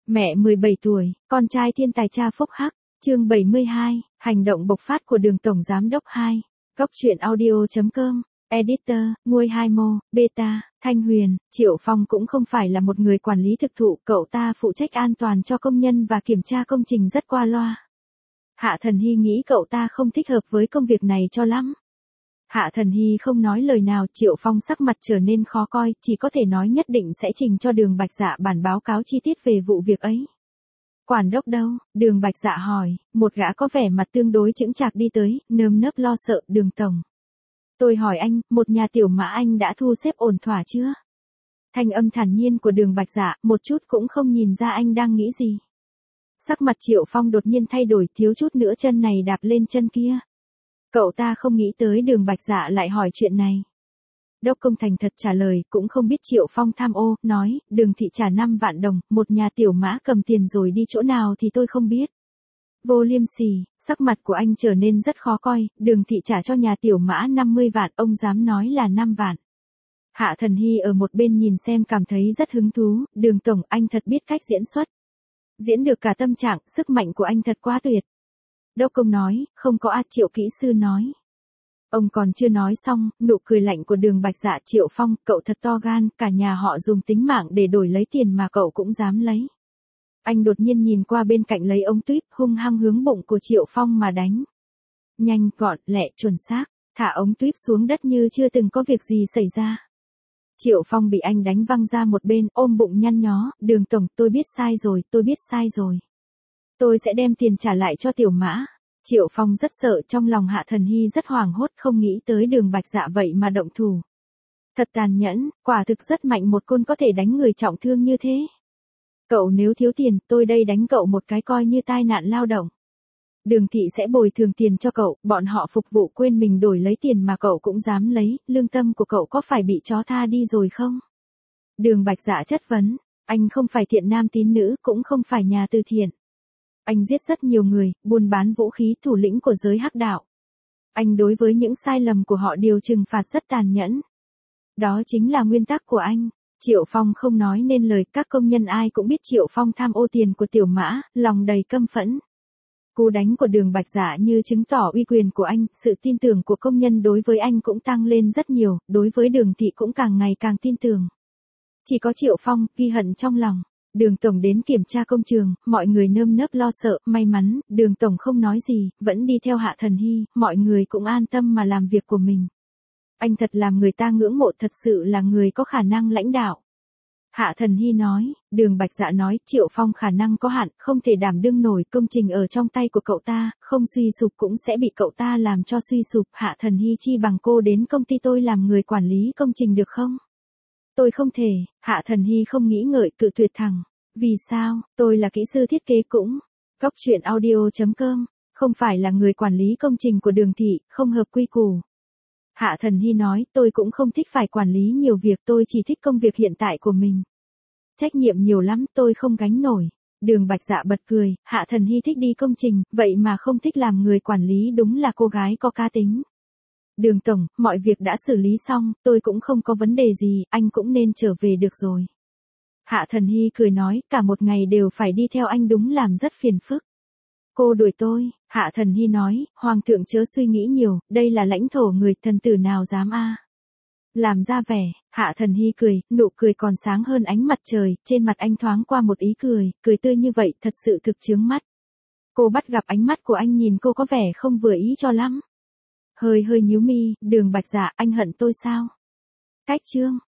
Mẹ 17 tuổi, con trai thiên tài cha phúc hắc, chương 72, hành động bộc phát của Đường Tổng Giám đốc 2. Góc truyện audio.com, Editor, Nguôi Hai Mô, Beta, Thanh Huyền, Triệu Phong cũng không phải là một người quản lý thực thụ, cậu ta phụ trách an toàn cho công nhân và kiểm tra công trình rất qua loa. Hạ Thần Hy nghĩ cậu ta không thích hợp với công việc này cho lắm. Hạ Thần Hy không nói lời nào, Triệu Phong sắc mặt trở nên khó coi, chỉ có thể nói nhất định sẽ trình cho Đường Bạch Dạ bản báo cáo chi tiết về vụ việc ấy. Quản đốc đâu? Đường Bạch Dạ hỏi, một gã có vẻ mặt tương đối chững chạc đi tới, nơm nớp lo sợ, Đường Tổng. Tôi hỏi anh, một nhà tiểu mã anh đã thu xếp ổn thỏa chưa? Thanh âm thản nhiên của Đường Bạch Dạ, một chút cũng không nhìn ra anh đang nghĩ gì. Sắc mặt Triệu Phong đột nhiên thay đổi, thiếu chút nữa chân này đạp lên chân kia. Cậu ta không nghĩ tới Đường Bạch Dạ lại hỏi chuyện này. Đốc công thành thật trả lời, cũng không biết Triệu Phong tham ô, nói, Đường thị trả 5 vạn đồng, một nhà tiểu mã cầm tiền rồi đi chỗ nào thì tôi không biết. Vô liêm sỉ, sắc mặt của anh trở nên rất khó coi, Đường thị trả cho nhà tiểu mã 50 vạn, ông dám nói là 5 vạn. Hạ Thần Hy ở một bên nhìn xem cảm thấy rất hứng thú, Đường Tổng, anh thật biết cách diễn xuất. Diễn được cả tâm trạng, sức mạnh của anh thật quá tuyệt. Đốc công nói, không có a, Triệu kỹ sư nói. Ông còn chưa nói xong, nụ cười lạnh của Đường Bạch Dạ, Triệu Phong, cậu thật to gan, cả nhà họ dùng tính mạng để đổi lấy tiền mà cậu cũng dám lấy. Anh đột nhiên nhìn qua bên cạnh lấy ống tuyếp, hung hăng hướng bụng của Triệu Phong mà đánh. Nhanh, gọn, lẹ, chuẩn xác, thả ống tuyếp xuống đất như chưa từng có việc gì xảy ra. Triệu Phong bị anh đánh văng ra một bên, ôm bụng nhăn nhó, Đường Tổng, tôi biết sai rồi, tôi biết sai rồi. Tôi sẽ đem tiền trả lại cho tiểu mã. Triệu Phong rất sợ, trong lòng Hạ Thần Hy rất hoảng hốt, không nghĩ tới Đường Bạch Dạ vậy mà động thủ. Thật tàn nhẫn, quả thực rất mạnh, một côn có thể đánh người trọng thương như thế. Cậu nếu thiếu tiền, tôi đây đánh cậu một cái coi như tai nạn lao động. Đường thị sẽ bồi thường tiền cho cậu, bọn họ phục vụ quên mình đổi lấy tiền mà cậu cũng dám lấy, lương tâm của cậu có phải bị chó tha đi rồi không? Đường Bạch Dạ chất vấn, anh không phải thiện nam tín nữ, cũng không phải nhà từ thiện. Anh giết rất nhiều người, buôn bán vũ khí, thủ lĩnh của giới hắc đạo. Anh đối với những sai lầm của họ điều trừng phạt rất tàn nhẫn. Đó chính là nguyên tắc của anh. Triệu Phong không nói nên lời, các công nhân ai cũng biết Triệu Phong tham ô tiền của tiểu mã, lòng đầy căm phẫn. Cú đánh của Đường Bạch Dạ như chứng tỏ uy quyền của anh, sự tin tưởng của công nhân đối với anh cũng tăng lên rất nhiều, đối với Đường thị cũng càng ngày càng tin tưởng. Chỉ có Triệu Phong ghi hận trong lòng. Đường Tổng đến kiểm tra công trường, mọi người nơm nớp lo sợ, may mắn, Đường Tổng không nói gì, vẫn đi theo Hạ Thần Hy, mọi người cũng an tâm mà làm việc của mình. Anh thật làm người ta ngưỡng mộ, thật sự là người có khả năng lãnh đạo. Hạ Thần Hy nói, Đường Bạch Dạ nói, Triệu Phong khả năng có hạn, không thể đảm đương nổi, công trình ở trong tay của cậu ta, không suy sụp cũng sẽ bị cậu ta làm cho suy sụp. Hạ Thần Hy chi bằng cô đến công ty tôi làm người quản lý công trình được không? Tôi không thể, Hạ Thần Hy không nghĩ ngợi, cự tuyệt thẳng. Vì sao, tôi là kỹ sư thiết kế cũng. Góc truyện audio.com, không phải là người quản lý công trình của Đường thị, không hợp quy củ. Hạ Thần Hy nói, tôi cũng không thích phải quản lý nhiều việc, tôi chỉ thích công việc hiện tại của mình. Trách nhiệm nhiều lắm, tôi không gánh nổi. Đường Bạch Dạ bật cười, Hạ Thần Hy thích đi công trình, vậy mà không thích làm người quản lý, đúng là cô gái có cá tính. Đường Tổng, mọi việc đã xử lý xong, tôi cũng không có vấn đề gì, anh cũng nên trở về được rồi. Hạ Thần Hy cười nói, cả một ngày đều phải đi theo anh đúng làm rất phiền phức. Cô đuổi tôi, Hạ Thần Hy nói, Hoàng thượng chớ suy nghĩ nhiều, đây là lãnh thổ người, thần tử nào dám a? Làm ra vẻ, Hạ Thần Hy cười, nụ cười còn sáng hơn ánh mặt trời, trên mặt anh thoáng qua một ý cười, cười tươi như vậy thật sự thực chướng mắt. Cô bắt gặp ánh mắt của anh nhìn cô có vẻ không vừa ý cho lắm. Hơi nhíu mi, Đường Bạch Dạ, anh hận tôi sao? Cách chương.